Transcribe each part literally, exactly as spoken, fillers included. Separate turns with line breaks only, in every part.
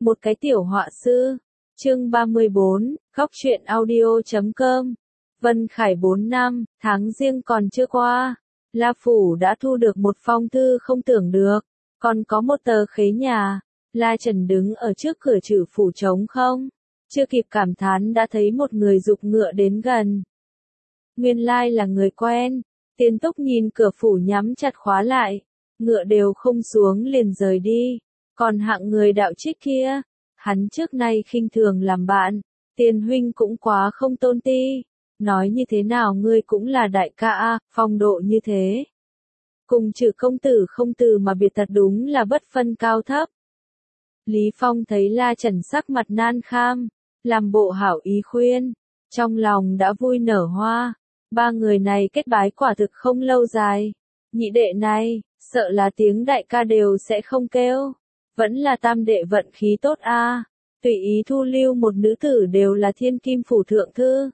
Một cái tiểu họa sư. Chương ba mươi bốn, khóc chuyện audio chấm com. Vân Khải bốn năm, tháng Giêng còn chưa qua. La Phủ đã thu được một phong thư không tưởng được. Còn có một tờ khế nhà. La Trần đứng ở trước cửa Trử phủ trống không. Chưa kịp cảm thán đã thấy một người giục ngựa đến gần. Nguyên lai là người quen. Tiền Túc nhìn cửa phủ nhắm chặt khóa lại. Ngựa đều không xuống liền rời đi. Còn hạng người đạo trích kia, hắn trước nay khinh thường làm bạn, Tiền huynh cũng quá không tôn ti, nói như thế nào ngươi cũng là đại ca a, phong độ như thế. Cùng Trử công tử không từ mà biệt thật đúng là bất phân cao thấp. Lý Phong thấy La Trần sắc mặt nan kham, làm bộ hảo ý khuyên, trong lòng đã vui nở hoa, ba người này kết bái quả thực không lâu dài. Nhị đệ này, sợ là tiếng đại ca đều sẽ không kêu. Vẫn là tam đệ vận khí tốt a, à. Tùy ý thu lưu một nữ tử đều là thiên kim phủ thượng thư.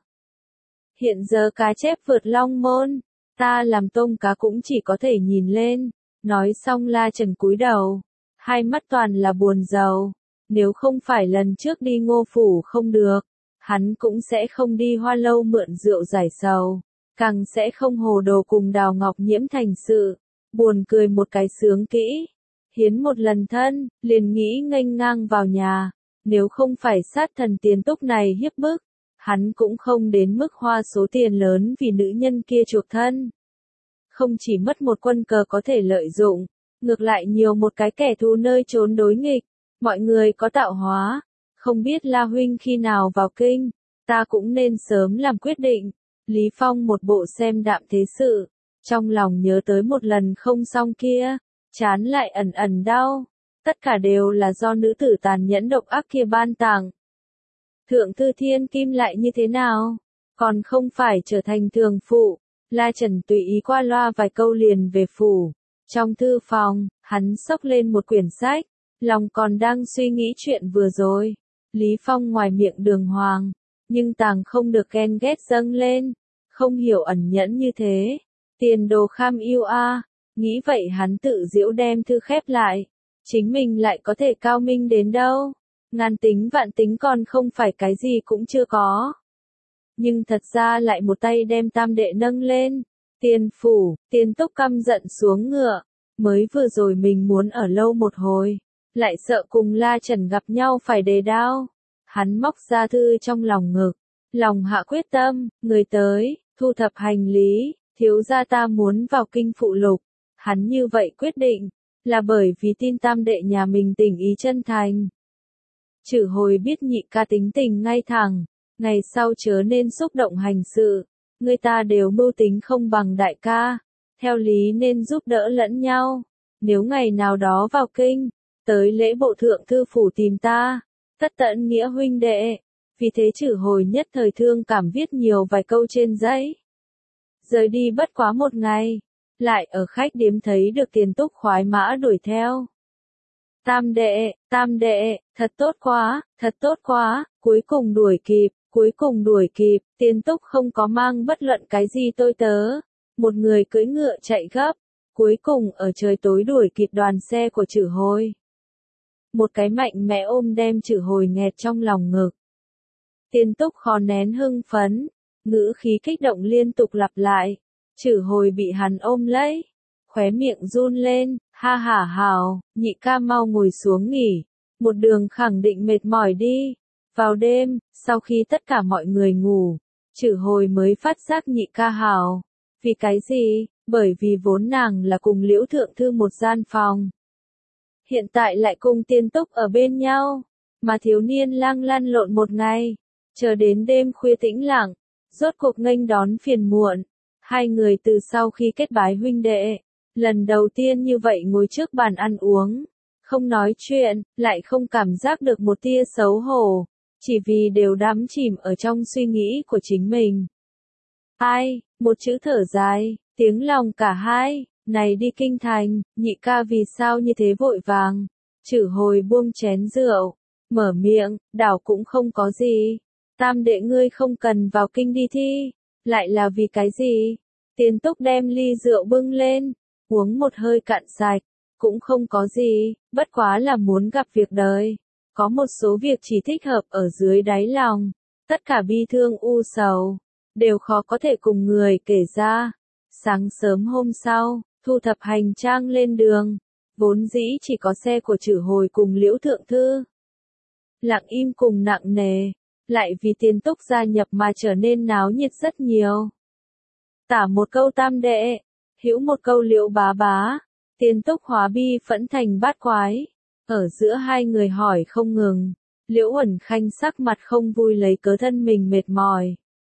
Hiện giờ cá chép vượt long môn, ta làm tôm cá cũng chỉ có thể nhìn lên. Nói xong La Trần cúi đầu, hai mắt toàn là buồn rầu. Nếu không phải lần trước đi Ngô phủ không được, hắn cũng sẽ không đi Hoa Lâu mượn rượu giải sầu, càng sẽ không hồ đồ cùng Đào Ngọc Nhiễm thành sự. Buồn cười một cái sướng kỹ. Hiến một lần thân, liền nghĩ nghênh ngang vào nhà, nếu không phải sát thần Tiền Túc này hiếp bức, hắn cũng không đến mức hoa số tiền lớn vì nữ nhân kia chuộc thân. Không chỉ mất một quân cờ có thể lợi dụng, ngược lại nhiều một cái kẻ thù nơi trốn đối nghịch, mọi người có tạo hóa, không biết La huynh khi nào vào kinh, ta cũng nên sớm làm quyết định. Lý Phong một bộ xem đạm thế sự, trong lòng nhớ tới một lần không xong kia. Chán lại ẩn ẩn đau, tất cả đều là do nữ tử tàn nhẫn độc ác kia ban tặng. Thượng thư thiên kim lại như thế nào, còn không phải trở thành thường phụ. La Trần tùy ý qua loa vài câu liền về phủ. Trong thư phòng, hắn xốc lên một quyển sách, lòng còn đang suy nghĩ chuyện vừa rồi. Lý Phong ngoài miệng đường hoàng, nhưng tàng không được ghen ghét dâng lên, không hiểu ẩn nhẫn như thế. Tiền đồ kham yêu a. Nghĩ vậy hắn tự giễu đem thư khép lại. Chính mình lại có thể cao minh đến đâu. Ngàn tính vạn tính còn không phải cái gì cũng chưa có. Nhưng thật ra lại một tay đem tam đệ nâng lên. Tiền phủ, Tiền Túc căm giận xuống ngựa. Mới vừa rồi mình muốn ở lâu một hồi. Lại sợ cùng La Trần gặp nhau phải đề đao. Hắn móc ra thư trong lòng ngực. Lòng hạ quyết tâm, người tới, thu thập hành lý. Thiếu gia ta muốn vào kinh phụ lục. Hắn như vậy quyết định, là bởi vì tin tam đệ nhà mình tình ý chân thành. Trử hồi biết nhị ca tính tình ngay thẳng, ngày sau chớ nên xúc động hành sự, người ta đều mưu tính không bằng đại ca, theo lý nên giúp đỡ lẫn nhau. Nếu ngày nào đó vào kinh, tới lễ bộ thượng thư phủ tìm ta, tất tận nghĩa huynh đệ, vì thế Trử hồi nhất thời thương cảm viết nhiều vài câu trên giấy. Rời đi bất quá một ngày. Lại ở khách điếm thấy được Tiền Túc khoái mã đuổi theo. Tam đệ, tam đệ, thật tốt quá, thật tốt quá, cuối cùng đuổi kịp, cuối cùng đuổi kịp, Tiền Túc không có mang bất luận cái gì tôi tớ. Một người cưỡi ngựa chạy gấp, cuối cùng ở trời tối đuổi kịp đoàn xe của Trử hồi. Một cái mạnh mẽ ôm đem Trử hồi nghẹt trong lòng ngực. Tiền Túc khó nén hưng phấn, ngữ khí kích động liên tục lặp lại. Trử hồi bị hắn ôm lấy, khóe miệng run lên, ha hả hào, nhị ca mau ngồi xuống nghỉ, một đường khẳng định mệt mỏi đi. Vào đêm, sau khi tất cả mọi người ngủ, Trử hồi mới phát giác nhị ca hào. Vì cái gì? Bởi vì vốn nàng là cùng Liễu thượng thư một gian phòng. Hiện tại lại cùng Tiền Túc ở bên nhau, mà thiếu niên lang lăn lộn một ngày, chờ đến đêm khuya tĩnh lặng, rốt cuộc nghênh đón phiền muộn. Hai người từ sau khi kết bái huynh đệ, lần đầu tiên như vậy ngồi trước bàn ăn uống, không nói chuyện, lại không cảm giác được một tia xấu hổ, chỉ vì đều đắm chìm ở trong suy nghĩ của chính mình. Ai, một chữ thở dài, tiếng lòng cả hai, này đi kinh thành, nhị ca vì sao như thế vội vàng. Trử hồi buông chén rượu, mở miệng, đảo cũng không có gì, tam đệ ngươi không cần vào kinh đi thi. Lại là vì cái gì? Tiền Túc đem ly rượu bưng lên, uống một hơi cạn sạch, cũng không có gì, bất quá là muốn gặp việc đời. Có một số việc chỉ thích hợp ở dưới đáy lòng, tất cả bi thương u sầu, đều khó có thể cùng người kể ra. Sáng sớm hôm sau, thu thập hành trang lên đường, vốn dĩ chỉ có xe của Trử Hồi cùng Liễu Thượng Thư. Lặng im cùng nặng nề, lại vì Tiền Túc gia nhập mà trở nên náo nhiệt rất nhiều. Tả một câu tam đệ, hữu một câu Liễu bá bá, Tiền Túc hóa bi phẫn thành bát quái. Ở giữa hai người hỏi không ngừng, Liễu Uẩn Khanh sắc mặt không vui lấy cớ thân mình mệt mỏi.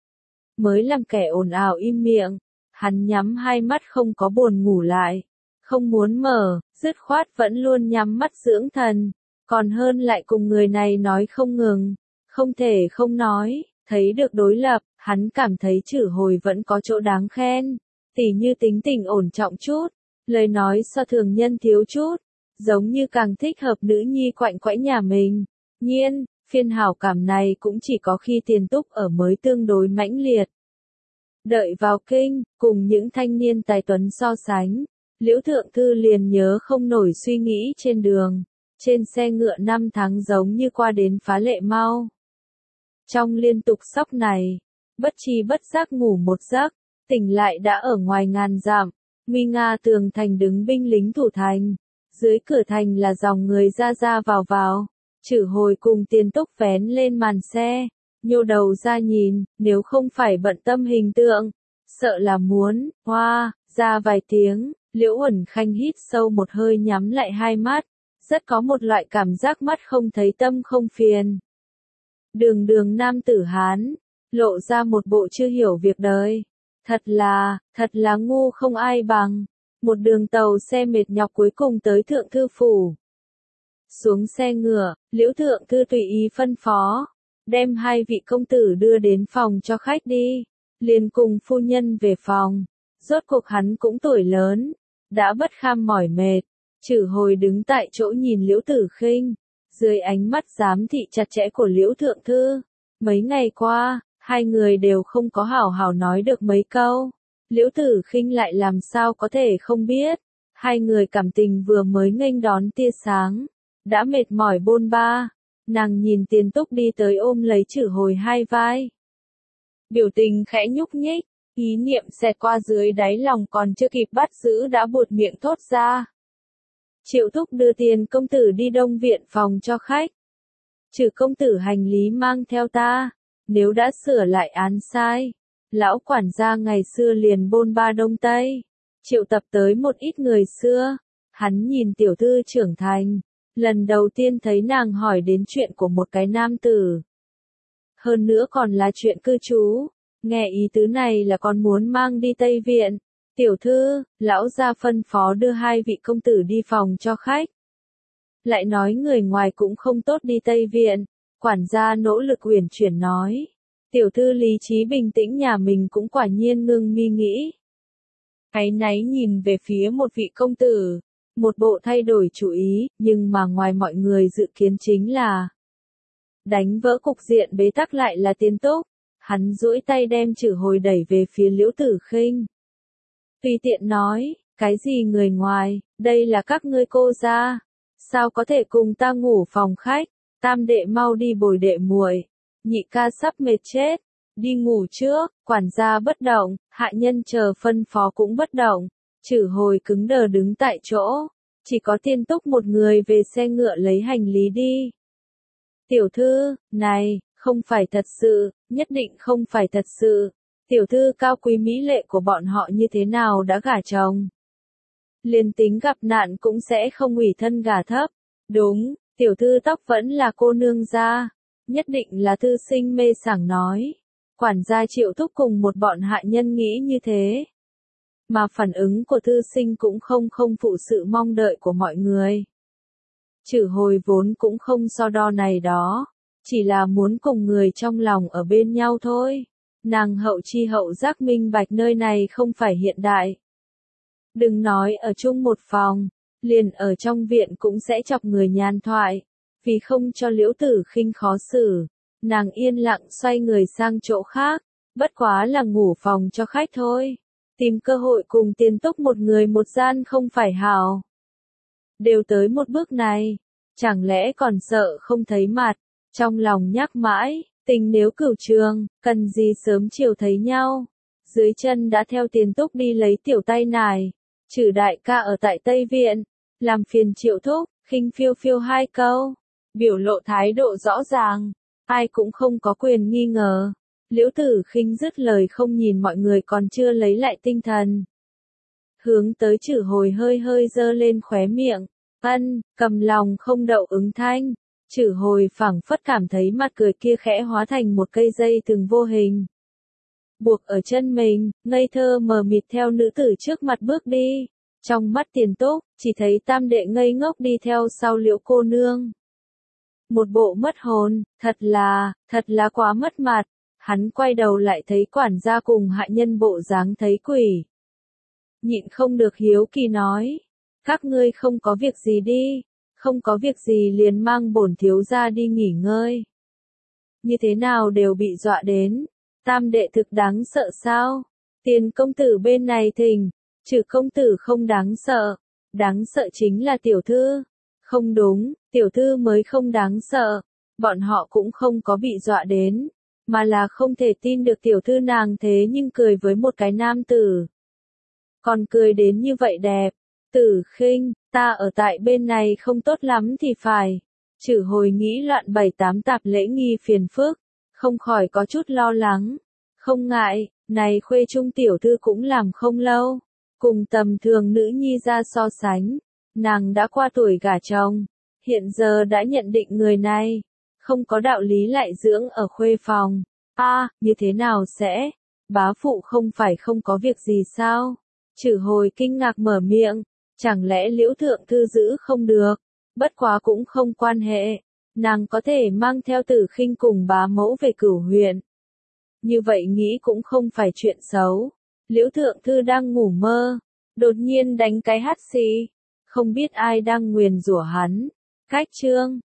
Mới làm kẻ ồn ào im miệng, hắn nhắm hai mắt không có buồn ngủ lại, không muốn mở, dứt khoát vẫn luôn nhắm mắt dưỡng thần, còn hơn lại cùng người này nói không ngừng, không thể không nói, thấy được đối lập, hắn cảm thấy Trử Hồi vẫn có chỗ đáng khen, tỉ như tính tình ổn trọng chút, lời nói so thường nhân thiếu chút, giống như càng thích hợp nữ nhi quạnh quẽ nhà mình. Nhiên, phiên hảo cảm này cũng chỉ có khi Tiền Túc ở mới tương đối mãnh liệt. Đợi vào kinh, cùng những thanh niên tài tuấn so sánh, Liễu Thượng Thư liền nhớ không nổi suy nghĩ trên đường, trên xe ngựa năm tháng giống như qua đến phá lệ mau. Trong liên tục sóc này, bất tri bất giác ngủ một giấc, tỉnh lại đã ở ngoài ngàn dặm, nguy nga tường thành đứng binh lính thủ thành, dưới cửa thành là dòng người ra ra vào vào. Trử Hồi cùng Tiền Túc vén lên màn xe, nhô đầu ra nhìn, nếu không phải bận tâm hình tượng, sợ là muốn, hoa, ra vài tiếng, Liễu Uẩn Khanh hít sâu một hơi nhắm lại hai mắt, rất có một loại cảm giác mắt không thấy tâm không phiền. Đường đường nam tử Hán, lộ ra một bộ chưa hiểu việc đời, thật là, thật là ngu không ai bằng, một đường tàu xe mệt nhọc cuối cùng tới Thượng Thư Phủ. Xuống xe ngựa, Liễu Thượng Thư tùy ý phân phó, đem hai vị công tử đưa đến phòng cho khách đi, liền cùng phu nhân về phòng, rốt cuộc hắn cũng tuổi lớn, đã bất kham mỏi mệt, Trử Hồi đứng tại chỗ nhìn Liễu Tử Khinh, dưới ánh mắt giám thị chặt chẽ của Liễu Thượng Thư, mấy ngày qua, hai người đều không có hảo hảo nói được mấy câu, Liễu Tử Khinh lại làm sao có thể không biết, hai người cảm tình vừa mới nghênh đón tia sáng. Đã mệt mỏi bôn ba, nàng nhìn Tiền Túc đi tới ôm lấy Trử Hồi hai vai. Biểu tình khẽ nhúc nhích, ý niệm xẹt qua dưới đáy lòng còn chưa kịp bắt giữ đã buột miệng thốt ra. Triệu Thúc đưa Tiền công tử đi Đông Viện phòng cho khách. Trừ công tử hành lý mang theo ta, nếu đã sửa lại án sai. Lão quản gia ngày xưa liền bôn ba Đông Tây, triệu tập tới một ít người xưa, hắn nhìn tiểu thư trưởng thành. Lần đầu tiên thấy nàng hỏi đến chuyện của một cái nam tử. Hơn nữa còn là chuyện cư trú. Nghe ý tứ này là còn muốn mang đi Tây Viện. Tiểu thư, lão gia phân phó đưa hai vị công tử đi phòng cho khách. Lại nói người ngoài cũng không tốt đi Tây Viện. Quản gia nỗ lực uyển chuyển nói. Tiểu thư lý trí bình tĩnh nhà mình cũng quả nhiên ngưng mi nghĩ. Áy náy nhìn về phía một vị công tử. Một bộ thay đổi chủ ý, nhưng mà ngoài mọi người dự kiến chính là đánh vỡ cục diện bế tắc lại là Tiền Túc. Hắn duỗi tay đem Trử Hồi đẩy về phía Liễu Tử Khinh. Tùy tiện nói, cái gì người ngoài, đây là các ngươi cô gia, sao có thể cùng ta ngủ phòng khách, tam đệ mau đi bồi đệ muội, nhị ca sắp mệt chết, đi ngủ trước, quản gia bất động, hạ nhân chờ phân phó cũng bất động. Trử Hồi cứng đờ đứng tại chỗ, chỉ có Tiền Túc một người về xe ngựa lấy hành lý đi. Tiểu thư, này, không phải thật sự, nhất định không phải thật sự, tiểu thư cao quý mỹ lệ của bọn họ như thế nào đã gả chồng. Liền tính gặp nạn cũng sẽ không ủy thân gả thấp, đúng, tiểu thư tóc vẫn là cô nương gia, nhất định là thư sinh mê sảng nói. Quản gia Triệu Thúc cùng một bọn hạ nhân nghĩ như thế. Mà phản ứng của thư sinh cũng không không phụ sự mong đợi của mọi người. Trử Hồi vốn cũng không so đo này đó, chỉ là muốn cùng người trong lòng ở bên nhau thôi. Nàng hậu chi hậu giác minh bạch nơi này không phải hiện đại. Đừng nói ở chung một phòng, liền ở trong viện cũng sẽ chọc người nhàn thoại, vì không cho Liễu Tử Khinh khó xử. Nàng yên lặng xoay người sang chỗ khác, bất quá là ngủ phòng cho khách thôi. Tìm cơ hội cùng Tiền Túc một người một gian không phải hảo. Đều tới một bước này, chẳng lẽ còn sợ không thấy mặt, trong lòng nhắc mãi, tình nếu cửu trường, cần gì sớm chiều thấy nhau. Dưới chân đã theo Tiền Túc đi lấy tiểu tay nải, trừ đại ca ở tại Tây Viện, làm phiền Triệu thúc, khinh phiêu phiêu hai câu, biểu lộ thái độ rõ ràng, ai cũng không có quyền nghi ngờ. Liễu Tử Khinh dứt lời không nhìn mọi người còn chưa lấy lại tinh thần. Hướng tới Trử Hồi hơi hơi giơ lên khóe miệng, ân, cầm lòng không đậu ứng thanh. Trử Hồi phảng phất cảm thấy mặt cười kia khẽ hóa thành một cây dây thừng vô hình. Buộc ở chân mình, ngây thơ mờ mịt theo nữ tử trước mặt bước đi. Trong mắt Tiền Túc, chỉ thấy tam đệ ngây ngốc đi theo sau Liễu cô nương. Một bộ mất hồn, thật là, thật là quá mất mặt. Hắn quay đầu lại thấy quản gia cùng hạ nhân bộ dáng thấy quỷ. Nhịn không được hiếu kỳ nói, các ngươi không có việc gì đi, không có việc gì liền mang bổn thiếu gia đi nghỉ ngơi. Như thế nào đều bị dọa đến, tam đệ thực đáng sợ sao? Tiền công tử bên này thỉnh, Trừ công tử không đáng sợ, đáng sợ chính là tiểu thư. Không đúng, tiểu thư mới không đáng sợ, bọn họ cũng không có bị dọa đến, mà là không thể tin được tiểu thư nàng thế nhưng cười với một cái nam tử. Còn cười đến như vậy đẹp. Tử Khinh, ta ở tại bên này không tốt lắm thì phải. Trử Hồi nghĩ loạn bảy tám tạp lễ nghi phiền phức, không khỏi có chút lo lắng. Không ngại, này khuê trung tiểu thư cũng làm không lâu. Cùng tầm thường nữ nhi ra so sánh, nàng đã qua tuổi gả chồng, hiện giờ đã nhận định người này, không có đạo lý lại dưỡng ở khuê phòng. A, à, như thế nào sẽ? Bá phụ không phải không có việc gì sao? Trử Hồi kinh ngạc mở miệng, chẳng lẽ Liễu thượng thư giữ không được? Bất quá cũng không quan hệ, nàng có thể mang theo Tử Khinh cùng bá mẫu về Cửu huyện. Như vậy nghĩ cũng không phải chuyện xấu. Liễu thượng thư đang ngủ mơ, đột nhiên đánh cái hắt xì, không biết ai đang nguyền rủa hắn. Cách chương